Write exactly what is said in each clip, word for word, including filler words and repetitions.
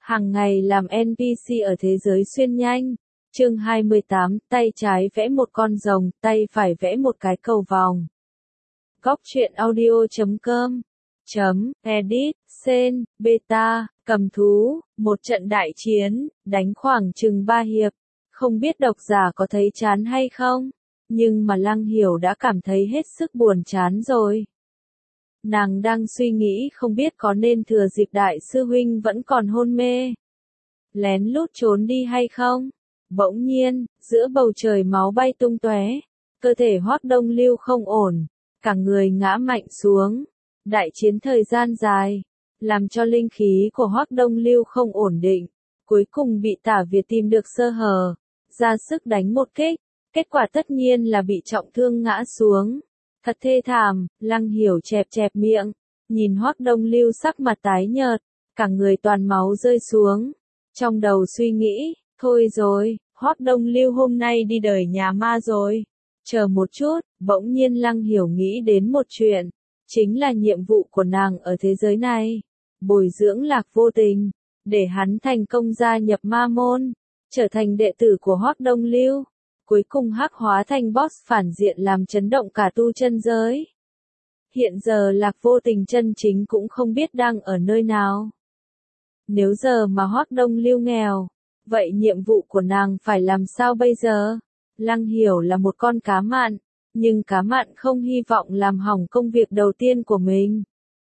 Hàng ngày làm en pê xê ở thế giới xuyên nhanh. Chương hai mươi tám, tay trái vẽ một con rồng, tay phải vẽ một cái cầu vòng. Góc truyện audio chấm com chấm edit sen beta cầm thú, một trận đại chiến, đánh khoảng chừng ba hiệp. Không biết độc giả có thấy chán hay không, nhưng mà Lăng Hiểu đã cảm thấy hết sức buồn chán rồi. Nàng đang suy nghĩ không biết có nên thừa dịp đại sư huynh vẫn còn hôn mê, lén lút trốn đi hay không. Bỗng nhiên, giữa bầu trời máu bay tung tóe, cơ thể Hoắc Đông Lưu không ổn, cả người ngã mạnh xuống. Đại chiến thời gian dài, làm cho linh khí của Hoắc Đông Lưu không ổn định, cuối cùng bị Tả Việt tìm được sơ hở, ra sức đánh một kích, kết quả tất nhiên là bị trọng thương ngã xuống. Thật thê thảm. Lăng Hiểu chẹp chẹp miệng, nhìn Hoắc Đông Lưu sắc mặt tái nhợt, cả người toàn máu rơi xuống. Trong đầu suy nghĩ, thôi rồi, Hoắc Đông Lưu hôm nay đi đời nhà ma rồi. Chờ một chút, bỗng nhiên Lăng Hiểu nghĩ đến một chuyện, chính là nhiệm vụ của nàng ở thế giới này, bồi dưỡng Lạc Vô Tình, để hắn thành công gia nhập ma môn, trở thành đệ tử của Hoắc Đông Lưu, cuối cùng hắc hóa thành boss phản diện làm chấn động cả tu chân giới. Hiện giờ Lạc Vô Tình chân chính cũng không biết đang ở nơi nào. Nếu giờ mà Hoắc Đông Lưu nghèo, vậy nhiệm vụ của nàng phải làm sao bây giờ? Lăng Hiểu là một con cá mặn, nhưng cá mặn không hy vọng làm hỏng công việc đầu tiên của mình.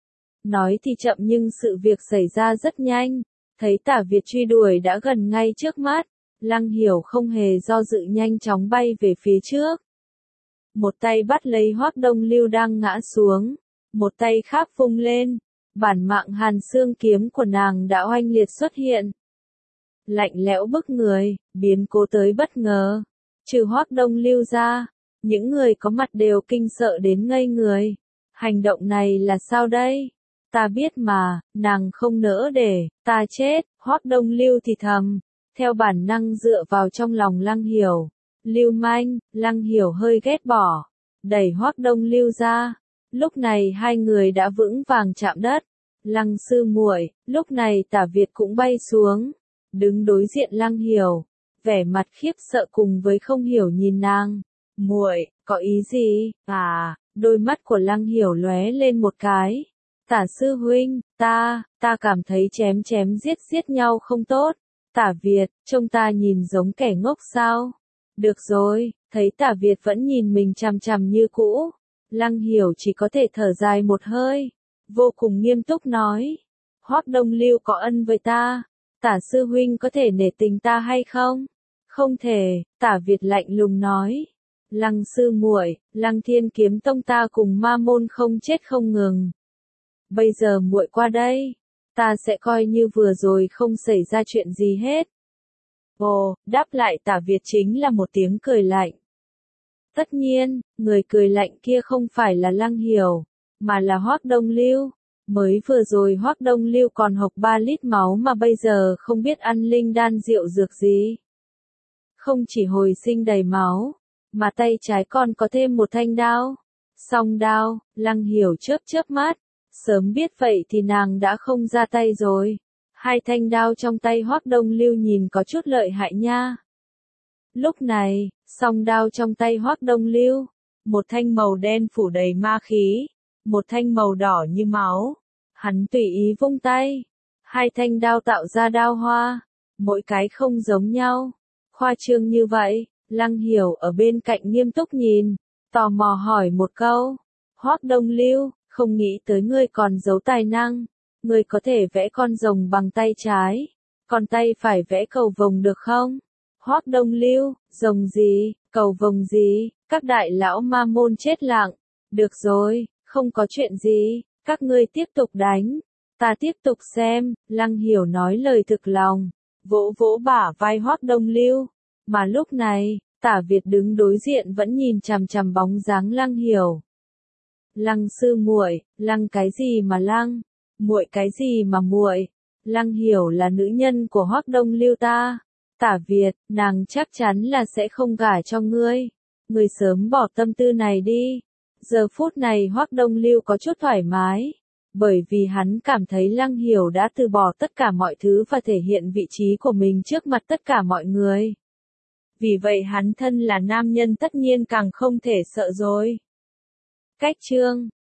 Nói thì chậm nhưng sự việc xảy ra rất nhanh, thấy Tả Việt truy đuổi đã gần ngay trước mắt, Lăng Hiểu không hề do dự nhanh chóng bay về phía trước. Một tay bắt lấy Hoắc Đông Lưu đang ngã xuống, một tay khác vung lên, bản mạng hàn xương kiếm của nàng đã oanh liệt xuất hiện. Lạnh lẽo bức người, biến cố tới bất ngờ. Trừ Hoắc Đông Lưu ra, những người có mặt đều kinh sợ đến ngây người. Hành động này là sao đây? Ta biết mà, nàng không nỡ để ta chết. Hoắc Đông Lưu thì thầm, theo bản năng dựa vào trong lòng Lăng Hiểu. Lưu manh. Lăng Hiểu hơi ghét bỏ, đẩy Hoắc Đông Lưu ra. Lúc này hai người đã vững vàng chạm đất. Lăng sư muội. Lúc này Tả Việt cũng bay xuống, đứng đối diện Lăng Hiểu, vẻ mặt khiếp sợ cùng với không hiểu nhìn nàng. Muội, có ý gì? À, đôi mắt của Lăng Hiểu lóe lên một cái. Tả sư huynh, ta, ta cảm thấy chém chém giết giết nhau không tốt. Tả Việt, trông ta nhìn giống kẻ ngốc sao? Được rồi, thấy Tả Việt vẫn nhìn mình chằm chằm như cũ, Lăng Hiểu chỉ có thể thở dài một hơi, vô cùng nghiêm túc nói. Hoắc Đông Lưu có ân với ta, Tả sư huynh có thể nể tình ta hay không? Không thể. Tả Việt lạnh lùng nói. Lăng sư muội, Lăng Thiên Kiếm Tông ta cùng ma môn không chết không ngừng. Bây giờ muội qua đây, ta sẽ coi như vừa rồi không xảy ra chuyện gì hết. Ồ, đáp lại Tả Việt chính là một tiếng cười lạnh. Tất nhiên, người cười lạnh kia không phải là Lăng Hiểu, mà là Hoắc Đông Lưu. Mới vừa rồi Hoắc Đông Lưu còn hộc ba lít máu mà bây giờ không biết ăn linh đan rượu dược gì. Không chỉ hồi sinh đầy máu, mà tay trái còn có thêm một thanh đao. Song đao. Lăng Hiểu chớp chớp mắt, sớm biết vậy thì nàng đã không ra tay rồi. Hai thanh đao trong tay Hoắc Đông Lưu nhìn có chút lợi hại nha. Lúc này, song đao trong tay Hoắc Đông Lưu, một thanh màu đen phủ đầy ma khí, một thanh màu đỏ như máu. Hắn tùy ý vung tay, hai thanh đao tạo ra đao hoa, mỗi cái không giống nhau. Khoa trương như vậy. Lăng Hiểu ở bên cạnh nghiêm túc nhìn, tò mò hỏi một câu. Hoắc Đông Lưu, không nghĩ tới ngươi còn giấu tài năng, ngươi có thể vẽ con rồng bằng tay trái, còn tay phải vẽ cầu vồng được không? Hoắc Đông Lưu, rồng gì, cầu vồng gì? Các đại lão ma môn chết lặng. Được rồi, không có chuyện gì, các ngươi tiếp tục đánh, ta tiếp tục xem. Lăng Hiểu nói lời thực lòng, vỗ vỗ bả vai Hoắc Đông Lưu. Mà lúc này, Tả Việt đứng đối diện vẫn nhìn chằm chằm bóng dáng Lăng Hiểu. Lăng sư muội, Lăng cái gì mà Lăng, muội cái gì mà muội? Lăng Hiểu là nữ nhân của Hoắc Đông Lưu ta. Tả Việt, nàng chắc chắn là sẽ không gả cho ngươi. Ngươi sớm bỏ tâm tư này đi. Giờ phút này Hoắc Đông Lưu có chút thoải mái, Bởi vì hắn cảm thấy Lăng Hiểu đã từ bỏ tất cả mọi thứ và thể hiện vị trí của mình trước mặt tất cả mọi người. Vì vậy hắn thân là nam nhân tất nhiên càng không thể sợ rồi. Cách chương